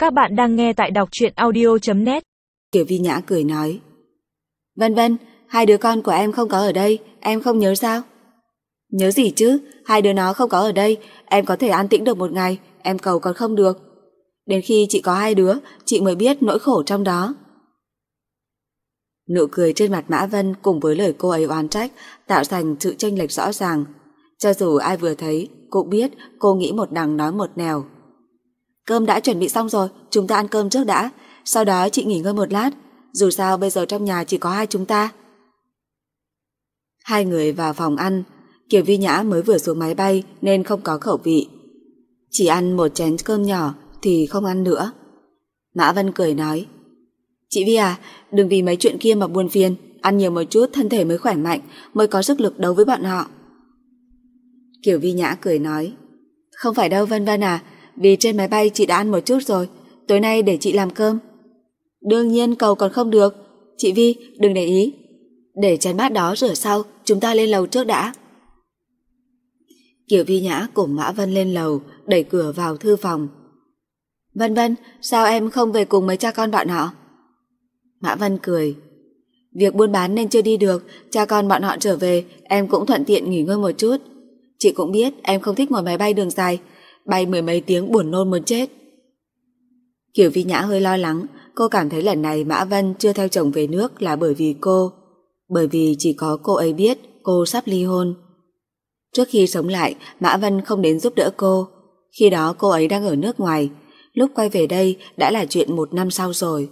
Các bạn đang nghe tại đọc truyện audio.net. Kiều Vi Nhã cười nói: Vân Vân, hai đứa con của em không có ở đây, em không nhớ sao? Nhớ gì chứ, hai đứa nó không có ở đây, em có thể an tĩnh được một ngày, em cầu còn không được. Đến khi chị có hai đứa, chị mới biết nỗi khổ trong đó. Nụ cười trên mặt Mã Vân cùng với lời cô ấy oán trách tạo thành sự chênh lệch rõ ràng. Cho dù ai vừa thấy cũng biết cô nghĩ một đằng nói một nẻo. Cơm đã chuẩn bị xong rồi, chúng ta ăn cơm trước đã, sau đó chị nghỉ ngơi một lát, dù sao bây giờ trong nhà chỉ có hai chúng ta. Hai người vào phòng ăn. Kiều Vi Nhã mới vừa xuống máy bay nên không có khẩu vị, chỉ ăn một chén cơm nhỏ thì không ăn nữa. Mã Vân cười nói: Chị Vi à, đừng vì mấy chuyện kia mà buồn phiền, ăn nhiều một chút thân thể mới khỏe mạnh, mới có sức lực đấu với bọn họ. Kiều Vi Nhã cười nói: Không phải đâu Vân Vân à, vì trên máy bay chị đã ăn một chút rồi, tối nay để chị làm cơm. Đương nhiên cầu còn không được. Chị Vi, đừng để ý, để chén bát đó rửa sau, chúng ta lên lầu trước đã. Kiều Vi Nhã cùng Mã Vân lên lầu, đẩy cửa vào thư phòng. Vân Vân, sao em không về cùng mấy cha con bọn họ? Mã Vân cười: Việc buôn bán nên chưa đi được, cha con bọn họ trở về, em cũng thuận tiện nghỉ ngơi một chút. Chị cũng biết em không thích ngồi máy bay đường dài, bay mười mấy tiếng buồn nôn muốn chết. Kiều Vi Nhã hơi lo lắng, cô cảm thấy lần này Mã Vân chưa theo chồng về nước là bởi vì cô, bởi vì chỉ có cô ấy biết cô sắp ly hôn. Trước khi sống lại, Mã Vân không đến giúp đỡ cô, khi đó cô ấy đang ở nước ngoài, lúc quay về đây đã là chuyện một năm sau rồi.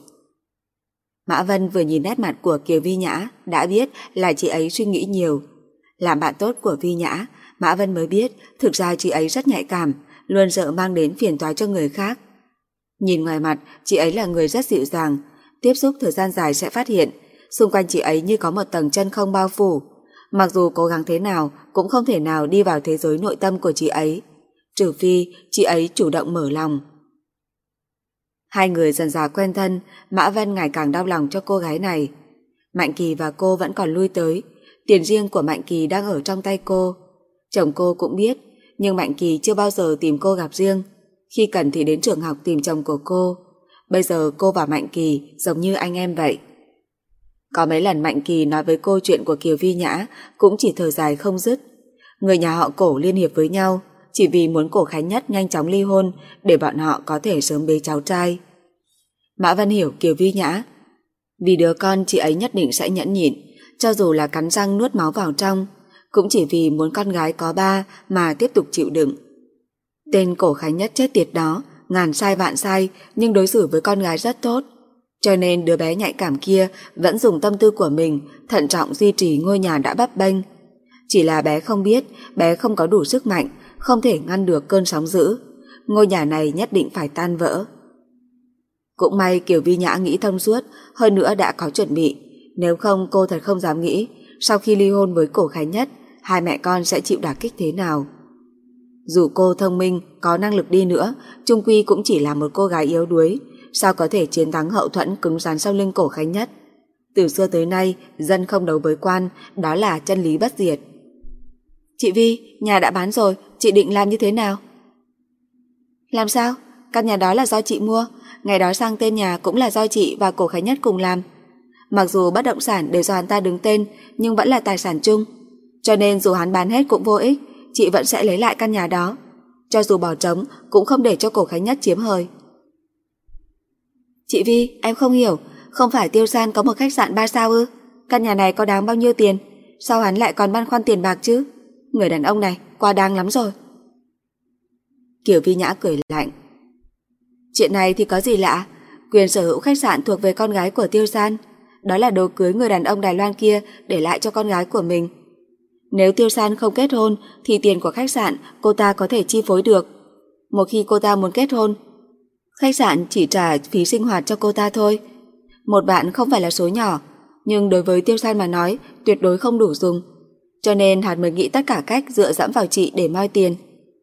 Mã Vân vừa nhìn nét mặt của Kiều Vi Nhã đã biết là chị ấy suy nghĩ nhiều. Làm bạn tốt của Vi Nhã, Mã Vân mới biết thực ra chị ấy rất nhạy cảm, luôn sợ mang đến phiền toái cho người khác. Nhìn ngoài mặt, chị ấy là người rất dịu dàng, tiếp xúc thời gian dài sẽ phát hiện xung quanh chị ấy như có một tầng chân không bao phủ. Mặc dù cố gắng thế nào cũng không thể nào đi vào thế giới nội tâm của chị ấy, trừ phi chị ấy chủ động mở lòng. Hai người dần dà quen thân, Mã Vân ngày càng đau lòng cho cô gái này. Mạnh Kỳ và cô vẫn còn lui tới, tiền riêng của Mạnh Kỳ đang ở trong tay cô. Chồng cô cũng biết, nhưng Mạnh Kỳ chưa bao giờ tìm cô gặp riêng, khi cần thì đến trường học tìm chồng của cô. Bây giờ cô và Mạnh Kỳ giống như anh em vậy. Có mấy lần Mạnh Kỳ nói với cô chuyện của Kiều Vi Nhã cũng chỉ thở dài không dứt. Người nhà họ Cổ liên hiệp với nhau chỉ vì muốn Cổ Khánh Nhất nhanh chóng ly hôn để bọn họ có thể sớm bế cháu trai. Mã Vân hiểu Kiều Vi Nhã, vì đứa con chị ấy nhất định sẽ nhẫn nhịn, cho dù là cắn răng nuốt máu vào trong, cũng chỉ vì muốn con gái có ba mà tiếp tục chịu đựng. Tên Cổ Khánh Nhất chết tiệt đó ngàn sai vạn sai nhưng đối xử với con gái rất tốt, cho nên đứa bé nhạy cảm kia vẫn dùng tâm tư của mình thận trọng duy trì ngôi nhà đã bấp bênh. Chỉ là bé không biết, bé không có đủ sức mạnh, không thể ngăn được cơn sóng dữ. Ngôi nhà này nhất định phải tan vỡ. Cũng may Kiều Vi Nhã nghĩ thông suốt, hơn nữa đã có chuẩn bị. Nếu không cô thật không dám nghĩ sau khi ly hôn với Cổ Khánh Nhất, hai mẹ con sẽ chịu đả kích thế nào. Dù cô thông minh, có năng lực đi nữa, chung quy cũng chỉ là một cô gái yếu đuối, sao có thể chiến thắng hậu thuẫn cứng rắn sau lưng Cổ Khánh Nhất. Từ xưa tới nay, dân không đấu với quan, đó là chân lý bất diệt. Chị Vi, nhà đã bán rồi, chị định làm như thế nào? Làm sao? Căn nhà đó là do chị mua, ngày đó sang tên nhà cũng là do chị và Cổ Khánh Nhất cùng làm. Mặc dù bất động sản đều do hắn ta đứng tên, nhưng vẫn là tài sản chung, cho nên dù hắn bán hết cũng vô ích, chị vẫn sẽ lấy lại căn nhà đó. Cho dù bỏ trống cũng không để cho Cổ Khánh Nhất chiếm hời. Chị Vi, em không hiểu, không phải Tiêu San có một khách sạn 3 sao ư? Căn nhà này có đáng bao nhiêu tiền? Sao hắn lại còn băn khoăn tiền bạc chứ? Người đàn ông này quá đáng lắm rồi. Kiều Vi Nhã cười lạnh. Chuyện này thì có gì lạ, quyền sở hữu khách sạn thuộc về con gái của Tiêu San, đó là đồ cưới người đàn ông Đài Loan kia để lại cho con gái của mình. Nếu Tiêu San không kết hôn thì tiền của khách sạn cô ta có thể chi phối được. Một khi cô ta muốn kết hôn, khách sạn chỉ trả phí sinh hoạt cho cô ta thôi. 1 vạn không phải là số nhỏ, nhưng đối với Tiêu San mà nói tuyệt đối không đủ dùng, cho nên hắn mới nghĩ tất cả cách dựa dẫm vào chị để moi tiền.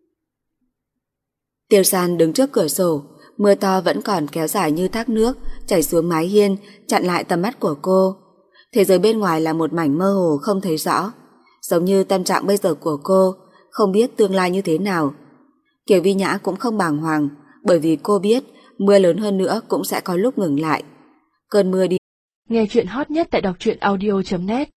Tiêu San đứng trước cửa sổ, mưa to vẫn còn kéo dài như thác nước chảy xuống mái hiên, chặn lại tầm mắt của cô. Thế giới bên ngoài là một mảnh mơ hồ không thấy rõ, giống như tâm trạng bây giờ của cô, không biết tương lai như thế nào. Kiều Vi Nhã cũng không bàng hoàng, bởi vì cô biết mưa lớn hơn nữa cũng sẽ có lúc ngừng lại. Cơn mưa đi. Nghe chuyện hot nhất tại đọc truyện audio.net